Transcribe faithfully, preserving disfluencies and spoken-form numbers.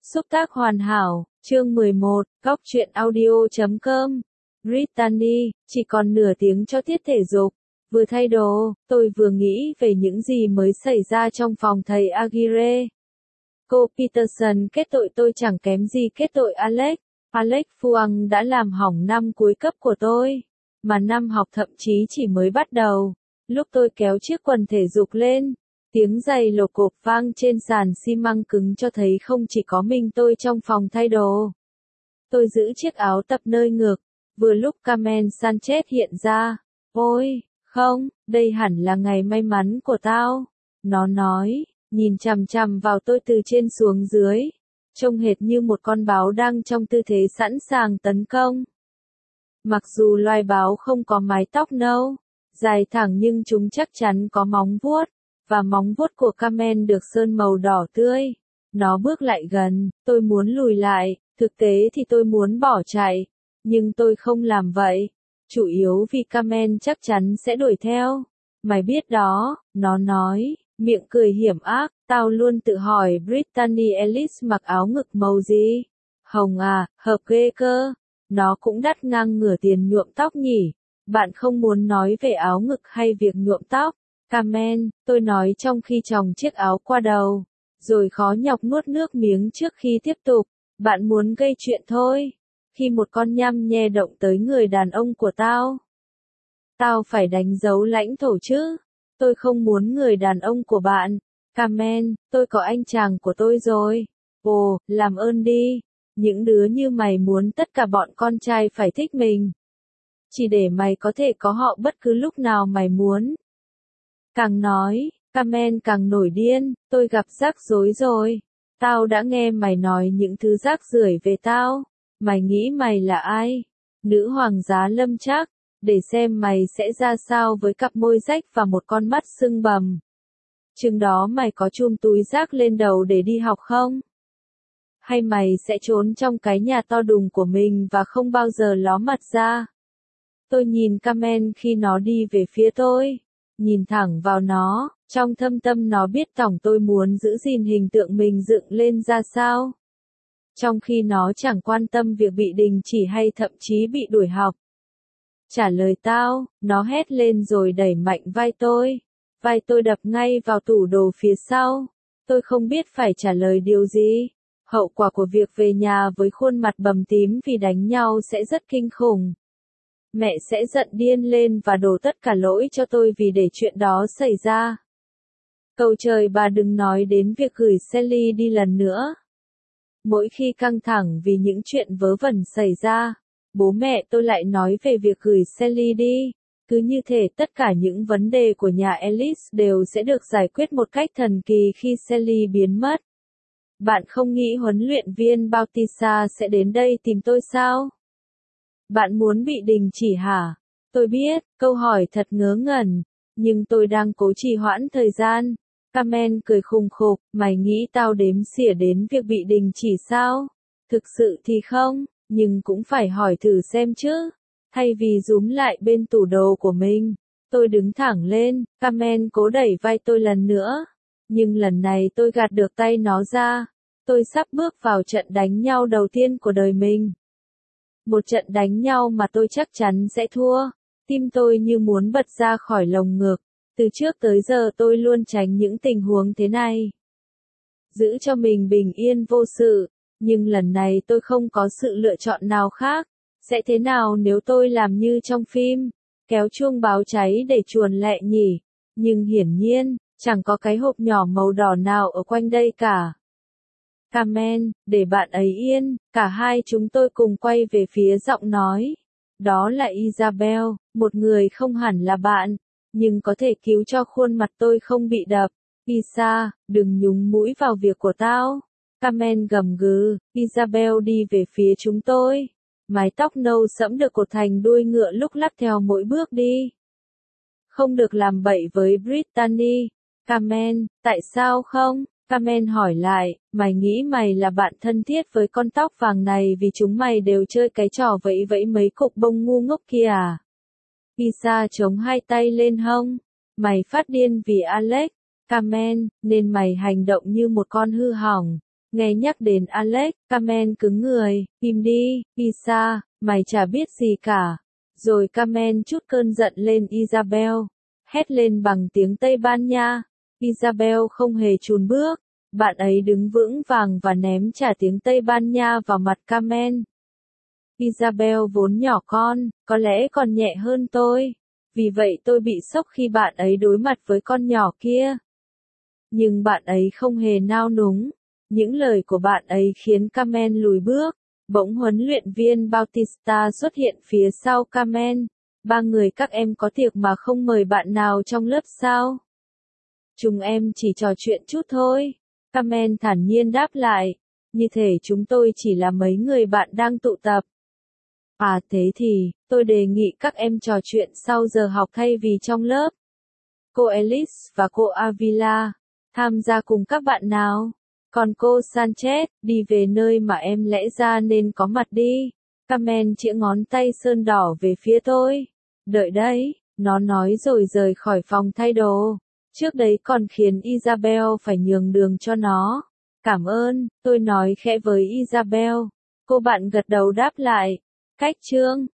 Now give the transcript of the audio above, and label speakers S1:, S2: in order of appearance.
S1: Xúc tác hoàn hảo, chương mười một, góc truyện audio chấm com. Brittany, chỉ còn nửa tiếng cho tiết thể dục. Vừa thay đồ, tôi vừa nghĩ về những gì mới xảy ra trong phòng thầy Aguirre. Cô Peterson kết tội tôi chẳng kém gì kết tội Alex. Alex Fuang đã làm hỏng năm cuối cấp của tôi, mà năm học thậm chí chỉ mới bắt đầu. Lúc tôi kéo chiếc quần thể dục lên, tiếng giày lộp cộp vang trên sàn xi măng cứng cho thấy không chỉ có mình tôi trong phòng thay đồ. Tôi giữ chiếc áo tập nơi ngực, vừa lúc Carmen Sanchez hiện ra. Ôi, không, đây hẳn là ngày may mắn của tao. Nó nói, nhìn chằm chằm vào tôi từ trên xuống dưới, trông hệt như một con báo đang trong tư thế sẵn sàng tấn công. Mặc dù loài báo không có mái tóc nâu, dài thẳng nhưng chúng chắc chắn có móng vuốt, và móng vuốt của Carmen được sơn màu đỏ tươi. Nó bước lại gần, tôi muốn lùi lại, thực tế thì tôi muốn bỏ chạy, nhưng tôi không làm vậy. Chủ yếu vì Carmen chắc chắn sẽ đuổi theo. Mày biết đó, nó nói, miệng cười hiểm ác. Tao luôn tự hỏi Brittany Ellis mặc áo ngực màu gì? Hồng à, hợp ghê cơ. Nó cũng đắt ngang ngửa tiền nhuộm tóc nhỉ. Bạn không muốn nói về áo ngực hay việc nhuộm tóc? Carmen, tôi nói trong khi chòng chiếc áo qua đầu, rồi khó nhọc nuốt nước miếng trước khi tiếp tục. Bạn muốn gây chuyện thôi. Khi một con nhăm nhe động tới người đàn ông của tao, tao phải đánh dấu lãnh thổ chứ. Tôi không muốn người đàn ông của bạn. Carmen, tôi có anh chàng của tôi rồi. Ồ, làm ơn đi. Những đứa như mày muốn tất cả bọn con trai phải thích mình, chỉ để mày có thể có họ bất cứ lúc nào mày muốn. Càng nói, Carmen càng nổi điên. Tôi gặp rắc rối rồi. Tao đã nghe mày nói những thứ rác rưởi về tao. Mày nghĩ mày là ai? Nữ hoàng giá lâm chắc. Để xem mày sẽ ra sao với cặp môi rách và một con mắt sưng bầm. Chừng đó mày có chùm túi rác lên đầu để đi học không? Hay mày sẽ trốn trong cái nhà to đùng của mình và không bao giờ ló mặt ra? Tôi nhìn Carmen khi nó đi về phía tôi. Nhìn thẳng vào nó, trong thâm tâm nó biết tổng tôi muốn giữ gìn hình tượng mình dựng lên ra sao. Trong khi nó chẳng quan tâm việc bị đình chỉ hay thậm chí bị đuổi học. Trả lời tao, nó hét lên rồi đẩy mạnh vai tôi. Vai tôi đập ngay vào tủ đồ phía sau. Tôi không biết phải trả lời điều gì. Hậu quả của việc về nhà với khuôn mặt bầm tím vì đánh nhau sẽ rất kinh khủng. Mẹ sẽ giận điên lên và đổ tất cả lỗi cho tôi vì để chuyện đó xảy ra. Cầu trời bà đừng nói đến việc gửi Sally đi lần nữa. Mỗi khi căng thẳng vì những chuyện vớ vẩn xảy ra, bố mẹ tôi lại nói về việc gửi Sally đi. Cứ như thể tất cả những vấn đề của nhà Ellis đều sẽ được giải quyết một cách thần kỳ khi Sally biến mất. Bạn không nghĩ huấn luyện viên Bautista sẽ đến đây tìm tôi sao? Bạn muốn bị đình chỉ hả? Tôi biết, câu hỏi thật ngớ ngẩn, nhưng tôi đang cố trì hoãn thời gian. Carmen cười khùng khục, mày nghĩ tao đếm xỉa đến việc bị đình chỉ sao? Thực sự thì không, nhưng cũng phải hỏi thử xem chứ. Thay vì rúm lại bên tủ đồ của mình, tôi đứng thẳng lên. Carmen cố đẩy vai tôi lần nữa, nhưng lần này tôi gạt được tay nó ra. Tôi sắp bước vào trận đánh nhau đầu tiên của đời mình. Một trận đánh nhau mà tôi chắc chắn sẽ thua. Tim tôi như muốn bật ra khỏi lồng ngực. Từ trước tới giờ tôi luôn tránh những tình huống thế này, giữ cho mình bình yên vô sự. Nhưng lần này tôi không có sự lựa chọn nào khác. Sẽ thế nào nếu tôi làm như trong phim, kéo chuông báo cháy để chuồn lẹ nhỉ? Nhưng hiển nhiên, chẳng có cái hộp nhỏ màu đỏ nào ở quanh đây cả. Carmen, để bạn ấy yên. Cả hai chúng tôi cùng quay về phía giọng nói. Đó là Isabel, một người không hẳn là bạn, nhưng có thể cứu cho khuôn mặt tôi không bị đập. Isa, đừng nhúng mũi vào việc của tao. Carmen gầm gừ. Isabel đi về phía chúng tôi. Mái tóc nâu sẫm được cột thành đuôi ngựa lúc lắc theo mỗi bước đi. Không được làm bậy với Brittany. Carmen, tại sao không? Carmen hỏi lại, mày nghĩ mày là bạn thân thiết với con tóc vàng này vì chúng mày đều chơi cái trò vẫy vẫy mấy cục bông ngu ngốc kia à? Isa chống hai tay lên hông. Mày phát điên vì Alex. Carmen, nên mày hành động như một con hư hỏng. Nghe nhắc đến Alex, Carmen cứng người, im đi, Isa, mày chả biết gì cả. Rồi Carmen chút cơn giận lên Isabel, hét lên bằng tiếng Tây Ban Nha. Isabel không hề chùn bước, bạn ấy đứng vững vàng và ném trả tiếng Tây Ban Nha vào mặt Carmen. Isabel vốn nhỏ con, có lẽ còn nhẹ hơn tôi, vì vậy tôi bị sốc khi bạn ấy đối mặt với con nhỏ kia. Nhưng bạn ấy không hề nao núng, những lời của bạn ấy khiến Carmen lùi bước. Bỗng huấn luyện viên Bautista xuất hiện phía sau Carmen. Ba người các em có tiệc mà không mời bạn nào trong lớp sao? Chúng em chỉ trò chuyện chút thôi. Carmen thản nhiên đáp lại. Như thể chúng tôi chỉ là mấy người bạn đang tụ tập. À thế thì, tôi đề nghị các em trò chuyện sau giờ học thay vì trong lớp. Cô Alice và cô Avila, tham gia cùng các bạn nào? Còn cô Sanchez, đi về nơi mà em lẽ ra nên có mặt đi. Carmen chĩa ngón tay sơn đỏ về phía tôi. Đợi đấy, nó nói rồi rời khỏi phòng thay đồ. Trước đấy còn khiến Isabel phải nhường đường cho nó. Cảm ơn, tôi nói khẽ với Isabel. Cô bạn gật đầu đáp lại. Cách chương